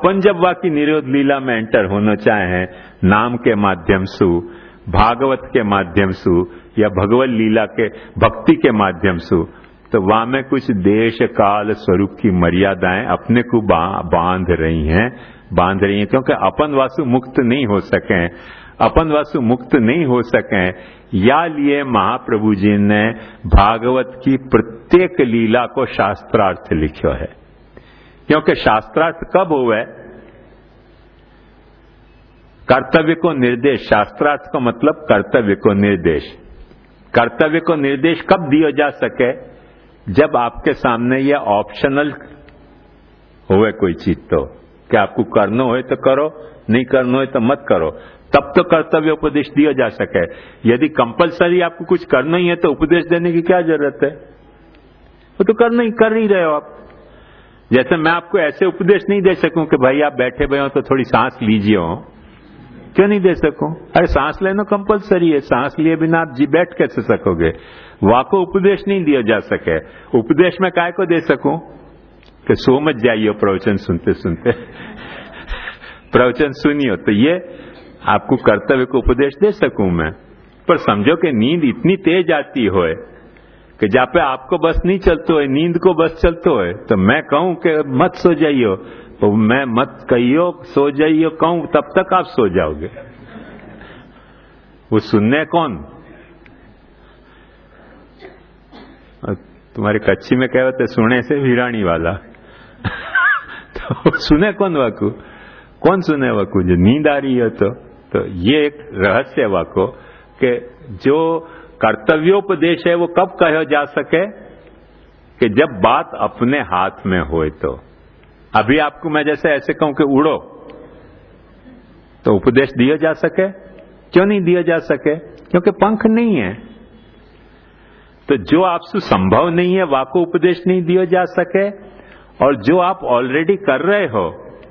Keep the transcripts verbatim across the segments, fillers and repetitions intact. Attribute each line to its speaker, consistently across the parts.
Speaker 1: अपन जब वाकी निरोध लीला में एंटर होना चाहे नाम के माध्यम से, भागवत के माध्यम से या भगवत लीला के भक्ति के माध्यम से, तो वहां में कुछ देश काल स्वरूप की मर्यादाएं अपने को बा, बांध रही हैं बांध रही हैं क्योंकि अपन वासु मुक्त नहीं हो सके अपन वासु मुक्त नहीं हो सके या लिए महाप्रभु जी ने भागवत की प्रत्येक लीला को शास्त्रार्थ लिखो है। क्योंकि शास्त्रार्थ कब हुआ है? कर्तव्य को निर्देश, शास्त्रार्थ का मतलब कर्तव्य को निर्देश। कर्तव्य को निर्देश कब दिया जा सके? जब आपके सामने यह ऑप्शनल होवे कोई चीज, तो क्या आपको करना हो तो करो, नहीं करना हो तो मत करो, तब तो कर्तव्य उपदेश दिया जा सके। यदि कंपलसरी आपको कुछ करना ही है तो उपदेश देने की क्या जरूरत है? वो तो करना ही कर ही रहे हो आप। जैसे मैं आपको ऐसे उपदेश नहीं दे सकूं कि भाई आप बैठे हुए हो तो थोड़ी सांस लीजिए हो, क्यों नहीं दे सकूं? अरे सांस लेना कंपलसरी है, सांस लिए बिना आप जी बैठ कैसे सकोगे? वाको उपदेश नहीं दिया जा सके। उपदेश में काय को दे सकूं कि सो मत जाइए प्रवचन सुनते सुनते प्रवचन सुनियो, तो ये आपको कर्तव्य को उपदेश दे सकूं मैं। पर समझो कि नींद इतनी तेज आती हो कि जहाँ पे आपको बस नहीं चलते हो, नींद को बस चलते हो, तो मैं कहूं कि मत सो जाइयो, तो मैं मत कहियो सो जाइयो कहूं, तब तक आप सो जाओगे। वो सुनने कौन? तुम्हारे कच्ची में कहे होते सुने से वीरानी वाला तो सुने कौन वाकू? कौन सुने वाकू? जो नींद आ रही है। तो तो ये एक रहस्य वाको कि जो कर्तव्योपदेश है वो कब कहा जा सके कि जब बात अपने हाथ में होए। तो अभी आपको मैं जैसे ऐसे कहूं कि उड़ो, तो उपदेश दिया जा सके? क्यों नहीं दिया जा सके? क्योंकि पंख नहीं है। तो जो आपसे संभव नहीं है वाको उपदेश नहीं दिया जा सके, और जो आप ऑलरेडी कर रहे हो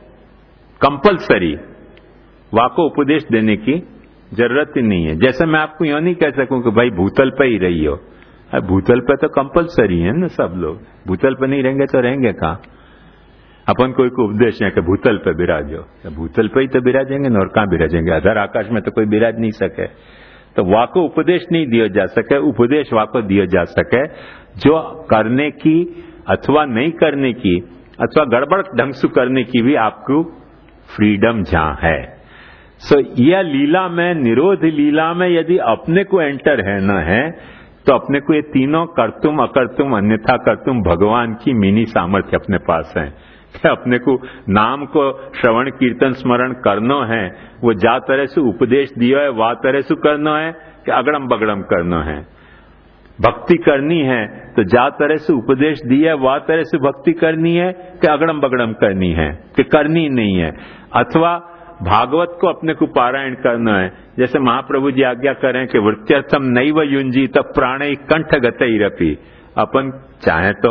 Speaker 1: कंपलसरी, वाको उपदेश देने की जरूरत ही नहीं है। जैसे मैं आपको यह नहीं कह सकूं कि भाई भूतल पे ही रही हो। भूतल पे तो कंपलसरी है ना, सब लोग भूतल पे नहीं रहेंगे तो रहेंगे कहाँ? अपन कोई को उपदेश है कि भूतल पे बिराजो, भूतल पे ही तो बिराजेंगे ना, और कहाँ बिराजेंगे? अधर आकाश में तो कोई बिराज नहीं सके। तो वाको उपदेश नहीं दिया जा सके, उपदेश वाको दिया जा सके जो करने की अथवा नहीं करने की अथवा गड़बड़ ढंग से करने की भी आपको फ्रीडम जहां है। सो यह लीला में, निरोध लीला में यदि अपने को एंटर है ना है, तो अपने को ये तीनों करतुम अकर्तुम अन्यथा करतुम भगवान की मिनी सामर्थ्य अपने पास है। अपने को नाम को श्रवण कीर्तन स्मरण करना है, वो जा तरह से उपदेश दिया है वा तरह से करना है कि अगड़म बगड़म करना है। भक्ति करनी है तो जा तरह से उपदेश दिया है वा तरह से भक्ति करनी है कि अगड़म बगड़म करनी है कि करनी नहीं है। अथवा भागवत को अपने को पारायण करना है, जैसे महाप्रभु जी आज्ञा करें कि वृत्यर्थम नैव युंजी तब प्राणे कंठ गतई रपी। अपन चाहे तो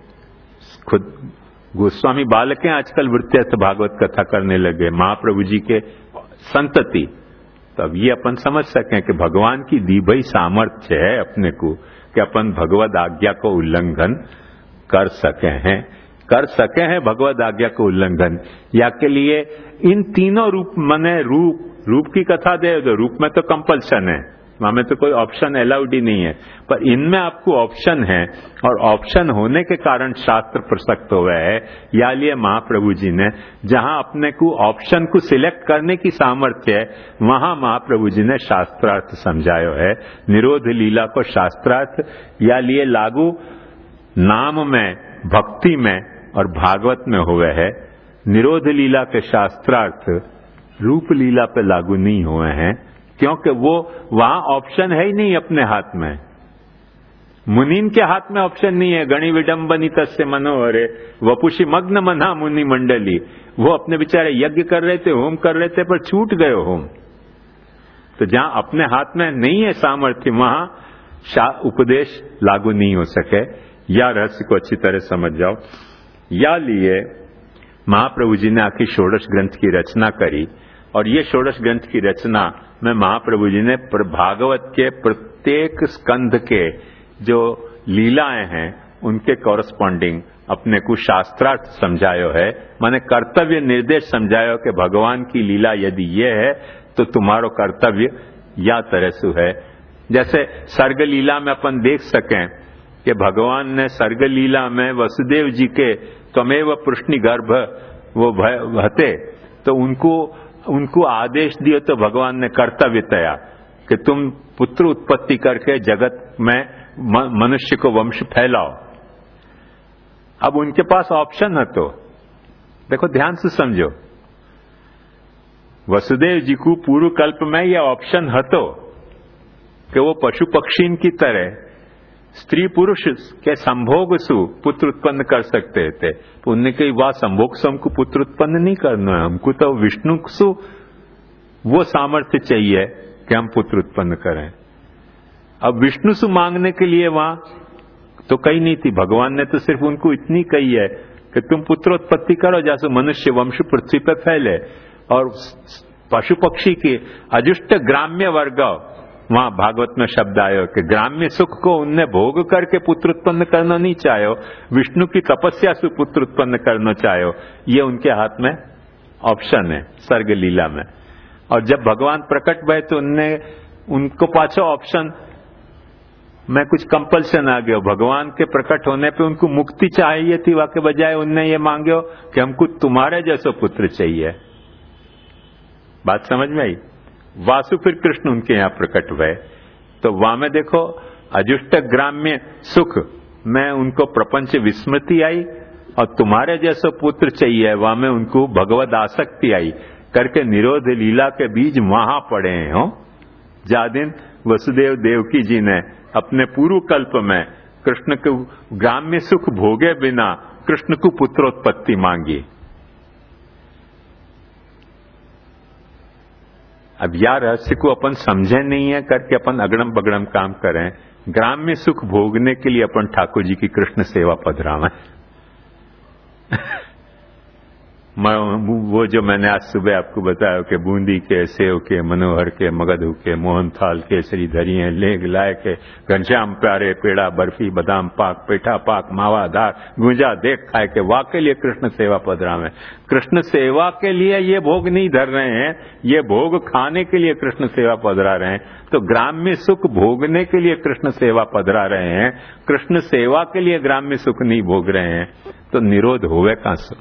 Speaker 1: खुद गोस्वामी बालकें आजकल वृत्यर्थ भागवत कथा करने लगे, महाप्रभु जी के संतति। तब ये अपन समझ सकें कि भगवान की दी भई सामर्थ्य है अपने को कि अपन भगवद आज्ञा को उल्लंघन कर सके हैं कर सके हैं भगवद आज्ञा को उल्लंघन। या के लिए इन तीनों रूप मने रूप रूप की कथा दे दो, रूप में तो कंपल्सन है, वहां में तो कोई ऑप्शन अलाउड ही नहीं है, पर इनमें आपको ऑप्शन है, और ऑप्शन होने के कारण शास्त्र प्रसक्त हुआ है। या लिए महाप्रभु जी ने जहां अपने को ऑप्शन को सिलेक्ट करने की सामर्थ्य है, वहां महाप्रभु जी ने शास्त्रार्थ समझायो है। निरोध लीला को शास्त्रार्थ या लिए लागू नाम में, भक्ति में और भागवत में हुए है। निरोध लीला के शास्त्रार्थ रूप लीला पे लागू नहीं हुए हैं, क्योंकि वो वहां ऑप्शन है ही नहीं अपने हाथ में। मुनीन के हाथ में ऑप्शन नहीं है। गणि विडंबनी तस्य मनोहरे वपुषि मग्न मना मुनि मंडली। वो अपने बेचारे यज्ञ कर रहे थे, होम कर रहे थे, पर छूट गए होम। तो जहां अपने हाथ में नहीं है सामर्थ्य, वहां उपदेश लागू नहीं हो सके। या रहस्य को अच्छी तरह समझ जाओ। या लिए महाप्रभु जी ने आखिर षोडश ग्रंथ की रचना करी, और ये षोडश ग्रंथ की रचना में महाप्रभु जी ने भागवत के प्रत्येक स्कंध के जो लीलाएं हैं उनके कॉरस्पॉन्डिंग अपने को शास्त्रार्थ समझायो है, माने कर्तव्य निर्देश समझायो कि भगवान की लीला यदि ये है तो तुम्हारो कर्तव्य या तरह से है। जैसे सर्ग लीला में अपन देख सकें कि भगवान ने सर्ग लीला में वसुदेव जी के त्वमेव पुष्णि गर्भ वो हते, तो उनको उनको आदेश दिए तो भगवान ने कर्तव्य तया कि तुम पुत्र उत्पत्ति करके जगत में मनुष्य को वंश फैलाओ। अब उनके पास ऑप्शन है, तो देखो ध्यान से समझो, वसुदेव जी को पूर्व कल्प में यह ऑप्शन है तो कि वो पशु पक्षी की तरह स्त्री पुरुष के संभोग सु पुत्र उत्पन्न कर सकते थे। तो उनने कही वाह संभोग से हमको पुत्र उत्पन्न नहीं करना है, हमको तो विष्णु सु वो सामर्थ्य चाहिए कि हम पुत्र उत्पन्न करें। अब विष्णु सु मांगने के लिए वहां तो कही नहीं थी, भगवान ने तो सिर्फ उनको इतनी कही है कि तुम पुत्रोत्पत्ति करो जैसे मनुष्य वंश पृथ्वी पर फैले। और पशु पक्षी के अजुष्ट ग्राम्य वर्ग, वहां भागवत में शब्द आयो कि ग्राम्य सुख को उनने भोग करके पुत्र उत्पन्न करना नहीं चाहो, विष्णु की तपस्या से पुत्र उत्पन्न करना चाहो, ये उनके हाथ में ऑप्शन है सर्ग लीला में। और जब भगवान प्रकट भय तो उनने उनको पाछो ऑप्शन में कुछ कंपल्सन आ गया। भगवान के प्रकट होने पे उनको मुक्ति चाहिए थी, वाके बजाय उनने ये मांगो कि हमको तुम्हारे जैसा पुत्र चाहिए। बात समझ में आई? वासु फिर कृष्ण उनके यहां प्रकट हुए, तो वहां में देखो अजुष्ट ग्राम्य सुख में उनको प्रपंच विस्मृति आई, और तुम्हारे जैसा पुत्र चाहिए वहां में उनको भगवद आसक्ति आई करके निरोध लीला के बीज वहां पड़े हो। जा दिन वसुदेव देवकी जी ने अपने पूर्व कल्प में कृष्ण को ग्राम्य सुख भोगे बिना कृष्ण को पुत्रोत्पत्ति मांगी। अब यार रहस्य को अपन समझे नहीं है करके अपन अगड़म बगड़म काम करें। ग्राम्य सुख भोगने के लिए अपन ठाकुर जी की कृष्ण सेवा पधरावें। वो जो मैंने आज सुबह आपको बताया कि बूंदी के, सेव के, मनोहर के, मगधू के, मोहनथाल के, श्रीधरिये, लेग लाय के, घनश्याम प्यारे, पेड़ा, बर्फी, बादाम पाक, पेठा पाक, मावा धार, गुंजा देख खाए के वाके लिए कृष्ण सेवा पधरा में। कृष्ण सेवा के लिए ये भोग नहीं धर रहे हैं, ये भोग खाने के लिए कृष्ण सेवा पधरा रहे हैं। तो ग्राम्य सुख भोगने के लिए कृष्ण सेवा पधरा रहे हैं, कृष्ण सेवा के लिए ग्राम्य सुख नहीं भोग रहे हैं, तो निरोध होवे कहां से?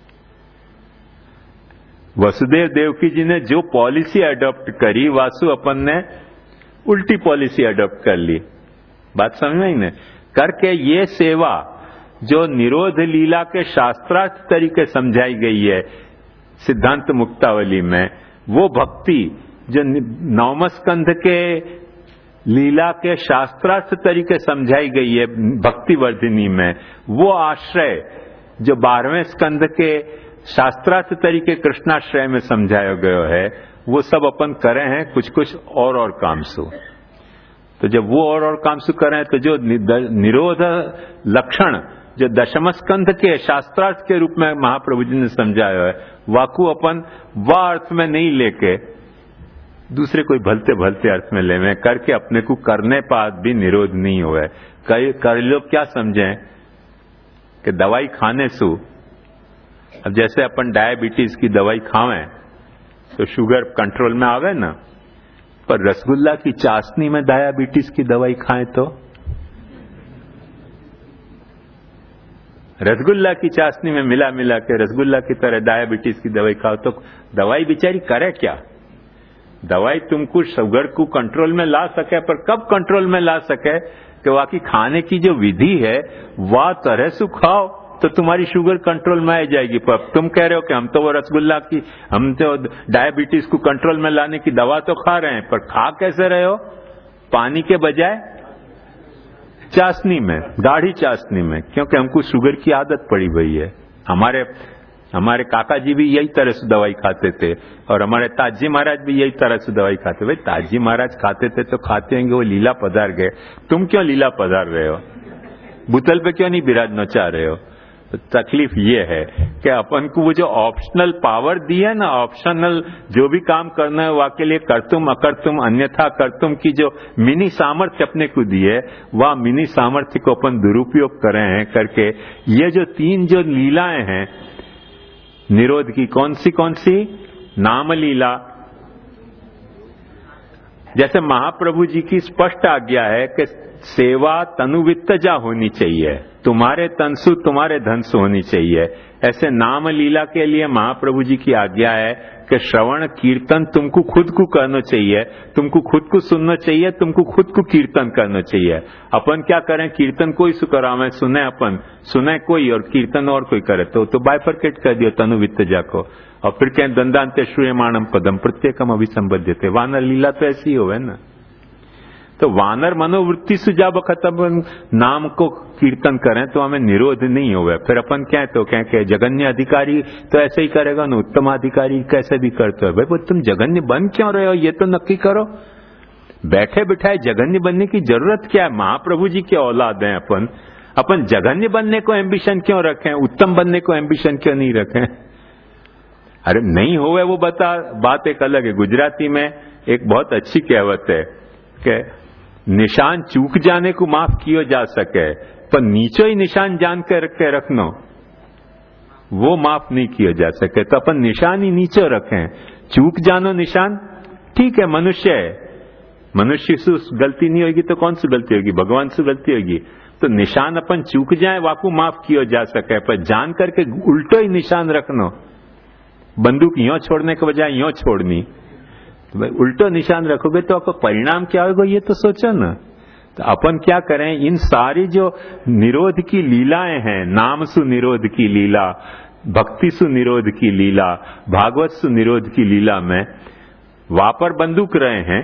Speaker 1: वसुदेव देवकी जी ने जो पॉलिसी अडॉप्ट करी, वासु अपन ने उल्टी पॉलिसी अडॉप्ट कर ली। बात समझ में आई ना? करके ये सेवा जो निरोध लीला के शास्त्रार्थ तरीके समझाई गई है सिद्धांत मुक्तावली में, वो भक्ति जो नवम स्कंध के लीला के शास्त्रार्थ तरीके समझाई गई है भक्ति वर्धिनी में, वो आश्रय जो बारहवें स्कंध के शास्त्रार्थ तरीके कृष्णाश्रय में समझाया गया है, वो सब अपन करे हैं कुछ कुछ और और काम सु। तो जब वो और और काम सु करें तो जो निरोध लक्षण जो दशम स्कंध के शास्त्रार्थ के रूप में महाप्रभु जी ने समझाया है, वाकू अपन वह अर्थ में नहीं लेके दूसरे कोई भलते भलते अर्थ में लेवे करके अपने को करने पास भी निरोध नहीं हुआ है। कई कई लोग क्या समझें कि दवाई खाने सु, अब जैसे अपन डायबिटीज की दवाई खावें तो शुगर कंट्रोल में आवे ना, पर रसगुल्ला की चाशनी में डायबिटीज की दवाई खाएं तो रसगुल्ला की चाशनी में मिला मिला के रसगुल्ला की तरह डायबिटीज की दवाई खाओ तो दवाई बेचारी करे क्या? दवाई तुमको शुगर को कंट्रोल में ला सके, पर कब कंट्रोल में ला सके कि वाकई खाने की जो विधि है वह तरह से खाओ तो तुम्हारी शुगर कंट्रोल में आ जाएगी। पर तुम कह रहे हो कि हम तो वो रसगुल्ला की, हम तो डायबिटीज को कंट्रोल में लाने की दवा तो खा रहे हैं, पर खा कैसे रहे हो? पानी के बजाय चाशनी में, गाढ़ी चाशनी में, क्योंकि हमको शुगर की आदत पड़ी हुई है। हमारे हमारे काका जी भी यही तरह से दवाई खाते थे, और हमारे ताजी महाराज भी यही तरह से दवाई खाते। भाई ताजी महाराज खाते थे तो खाते होंगे, वो लीला पधार गए, तुम क्यों लीला पधार रहे हो? बुतल पे क्यों नहीं बिराजना चाह रहे हो? तो तकलीफ ये है कि अपन को वो जो ऑप्शनल पावर दी है ना, ऑप्शनल जो भी काम करना है वह के लिए करतुम अकर्तुम अन्यथा करतुम की जो मिनी सामर्थ्य अपने को दी है, वह मिनी सामर्थ्य को अपन दुरुपयोग कर रहे हैं करके ये जो तीन जो लीलाएं हैं निरोध की, कौन सी कौन सी? नाम लीला। जैसे महाप्रभु जी की स्पष्ट आज्ञा है कि सेवा तनुवित्तजा होनी चाहिए, तुम्हारे तनसु तुम्हारे धनसु होनी चाहिए, ऐसे नाम लीला के लिए महाप्रभु जी की आज्ञा है कि श्रवण कीर्तन तुमको खुद को करना चाहिए, तुमको खुद को सुनना चाहिए, तुमको खुद को कीर्तन करना चाहिए। अपन क्या करें, कीर्तन कोई सुकरावे सुने, अपन सुने कोई और कीर्तन और कोई करे, तो तो बाइफरकेट कर दियो तनुवित्तजा को, और फिर कहें दंडांते श्रूयमाणम पदम प्रत्येकम अभिसंबद्ध थे। वानर लीला तो ऐसी ही हो है ना। तो वानर मनोवृत्ति से जब वक्त अपन नाम को कीर्तन करें तो हमें निरोध नहीं होगा। फिर अपन क्या तो क्या कहे जगन्य अधिकारी तो ऐसे ही करेगा ना, उत्तम अधिकारी कैसे भी करते हो। भाई वो तुम जगन्य बन क्यों रहे हो, ये तो नक्की करो। बैठे बिठाए जगन्य बनने की जरूरत क्या है? महाप्रभु जी के औलाद हैं अपन, अपन जगन्य बनने को एम्बिशन क्यों रखें, उत्तम बनने को एम्बिशन क्यों नहीं रखें? अरे नहीं होवे वो बता, बात एक अलग है। गुजराती में एक बहुत अच्छी कहावत है कि निशान चूक जाने को माफ किया जा सके, पर नीचो ही निशान जान के रख के रखनो वो माफ नहीं किया जा सके। तो अपन निशान ही नीचे रखें, चूक जानो निशान ठीक है, मनुष्य है, मनुष्य से गलती नहीं होगी तो कौन सी गलती होगी, भगवान से गलती होगी। तो निशान अपन चूक जाए वाकू माफ किया जा सके, पर जान करके उल्टो ही निशान रखनो। बंदूक यो छोड़ने के बजाय यो छोड़नी, तो भाई उल्टो निशान रखोगे तो आपका परिणाम क्या होगा ये तो सोचो ना। तो अपन क्या करें, इन सारी जो निरोध की लीलाएं हैं, नाम सु निरोध की लीला, भक्ति सु निरोध की लीला, भागवत सु निरोध की लीला में वापर बंदूक रहे हैं,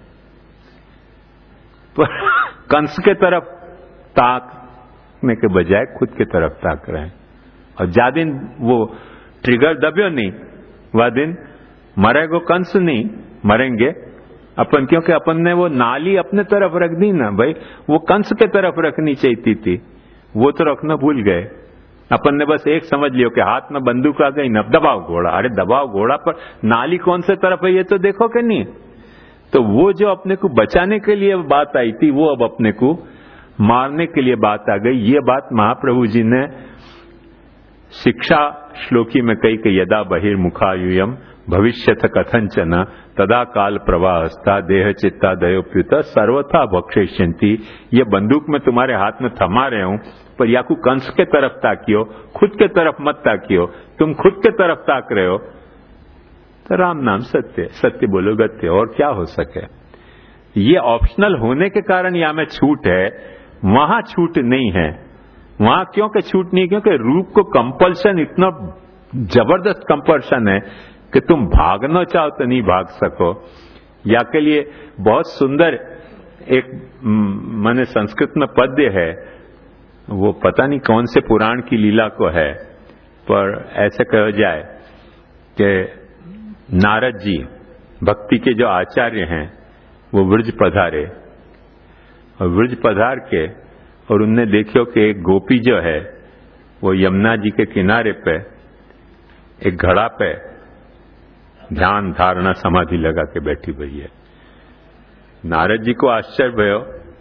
Speaker 1: पर कंस के तरफ ताकने के बजाय खुद के तरफ ताक रहे हैं। और जा दिन वो ट्रिगर दबियो नहीं, वह दिन मरेगो कंस नहीं, मरेंगे अपन, क्योंकि अपन ने वो नाली अपने तरफ रख दी ना। भाई वो कंस के तरफ रखनी चाहिए थी, वो तो रखना भूल गए। अपन ने बस एक समझ लियो कि हाथ में बंदूक आ गई, न दबाओ घोड़ा। अरे दबाओ घोड़ा, पर नाली कौन से तरफ है ये तो देखो कि नहीं। तो वो जो अपने को बचाने के लिए बात आई थी, वो अब अपने को मारने के लिए बात आ गई। ये बात महाप्रभु जी ने शिक्षा श्लोकी में कही कि यदा बहिर्मुखायुयम भविष्यथ कथंचन तदा काल प्रवाहस्था देह चित्ता दयोप्युत सर्वथा भक्षयन्ति। ये बंदूक में तुम्हारे हाथ में थमा रहे हूं, पर या को कंस के तरफ ताकियो, खुद के तरफ मत ताकियो। तुम खुद के तरफ ताक रहे हो तो राम नाम सत्य, सत्य बोलो गत्य, और क्या हो सके। ये ऑप्शनल होने के कारण यहां में छूट है, वहां छूट नहीं है। वहां क्यों के छूट नहीं, क्योंकि रूप को कंपल्शन इतना जबरदस्त कंपल्शन है कि तुम भागना चाहो तो नहीं भाग सको। या के लिए बहुत सुंदर एक माने संस्कृत में पद्य है, वो पता नहीं कौन से पुराण की लीला को है, पर ऐसे कहा जाए कि नारद जी भक्ति के जो आचार्य हैं वो व्रज पधारे, और व्रज पधार के और उनने देखियो कि एक गोपी जो है वो यमुना जी के किनारे पे एक घड़ा पे ध्यान धारणा समाधि लगा के बैठी हुई है। नारद जी को आश्चर्य भयो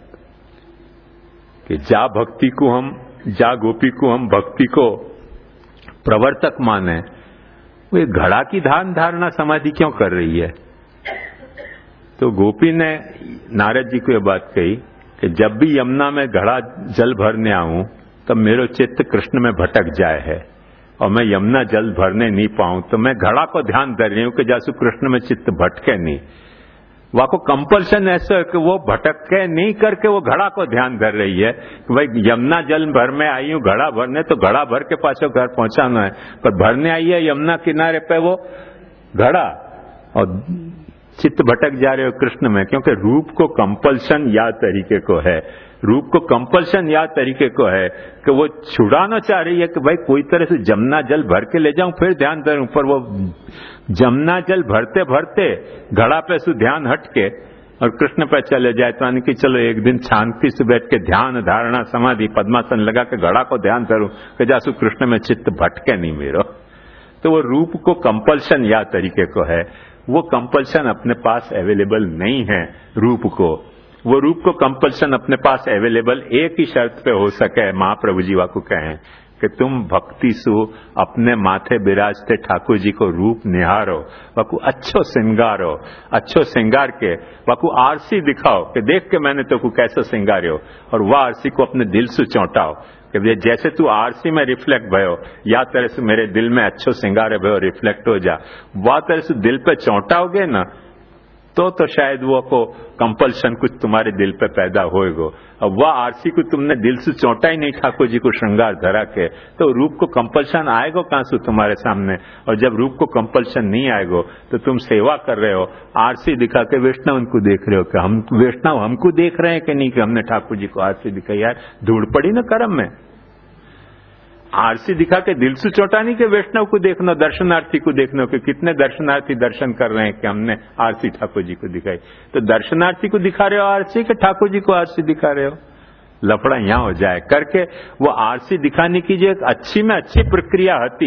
Speaker 1: कि जा भक्ति को हम, जा गोपी को हम भक्ति को प्रवर्तक माने, वो एक घड़ा की ध्यान धारणा समाधि क्यों कर रही है। तो गोपी ने नारद जी को यह बात कही कि जब भी यमुना में घड़ा जल भरने आऊं तब मेरा चित्त कृष्ण में भटक जाए है, और मैं यमुना जल भरने नहीं पाऊं तो मैं घड़ा को ध्यान दे रही हूं कि जैसे कृष्ण में चित्त भटके नहीं। वहां को कंपल्शन ऐसा है कि वो भटके नहीं करके वो घड़ा को ध्यान धर रही है कि भाई यमुना जल भर में आई हूं घड़ा भरने, तो घड़ा भर के पाछो घर पहुंचाना है, पर भरने आई है यमुना किनारे पे वो घड़ा, और चित्त भटक जा रहे हो कृष्ण में, क्योंकि रूप को कंपल्शन या तरीके को है, रूप को कंपल्शन या तरीके को है कि वो छुड़ाना चाह रही है कि भाई कोई तरह से जमुना जल भर के ले जाऊं फिर ध्यान धरूं, पर वो जमुना जल भरते भरते घड़ा पे से ध्यान हट के और कृष्ण पर चले जाए तो यानी कि चलो एक दिन शांति से बैठ के ध्यान धारणा समाधि पद्मासन लगा के घड़ा को ध्यान करूं कि जासु कृष्ण में चित्त भटके नहीं मेरो। तो वो रूप को कंपल्शन या तरीके को है, वो कंपल्शन अपने पास अवेलेबल नहीं है रूप को। वो रूप को कंपल्शन अपने पास अवेलेबल एक ही शर्त पे हो सके, महाप्रभु जी वाकु कहें कि तुम भक्ति सु अपने माथे बिराजते ठाकुर जी को रूप निहारो, वाकु अच्छो श्रृंगारो, अच्छो श्रृंगार के वाकु आरसी दिखाओ कि देख के मैंने तो को कैसे श्रृंगार्यो, और वह आरसी को अपने दिल से चौंटाओ कि जैसे तू आरसी में रिफ्लेक्ट भयो या तरह से मेरे दिल में अच्छो श्रृंगार भयो रिफ्लेक्ट हो जा, वह तरह से दिल पे चौंटाओगे ना तो तो शायद वो को कंपल्शन कुछ तुम्हारे दिल पे पैदा होएगो। अब वह आरसी को तुमने दिल से चौंटा ही नहीं ठाकुर जी को श्रृंगार धरा के, तो रूप को कंपल्शन आएगो कहां से तुम्हारे सामने। और जब रूप को कंपल्शन नहीं आएगो तो तुम सेवा कर रहे हो, आरसी दिखा के वैष्णव उनको देख रहे हो कि हम वैष्णव हमको देख रहे हैं कि नहीं कि हमने ठाकुर जी को आरसी दिखाई। यार धूड़ पड़ी ना कर्म में। आरसी दिखा के दिल से चौटा नहीं कि वैष्णव को देखना, दर्शनार्थी को देखना कि कितने दर्शनार्थी दर्शन कर रहे हैं कि हमने आरसी ठाकुर जी को दिखाई। तो दर्शनार्थी को दिखा रहे हो आरसी कि ठाकुर जी को आरसी दिखा रहे हो? लफड़ा यहां हो जाए करके वो आरसी दिखाने की जो एक अच्छी में अच्छी प्रक्रिया होती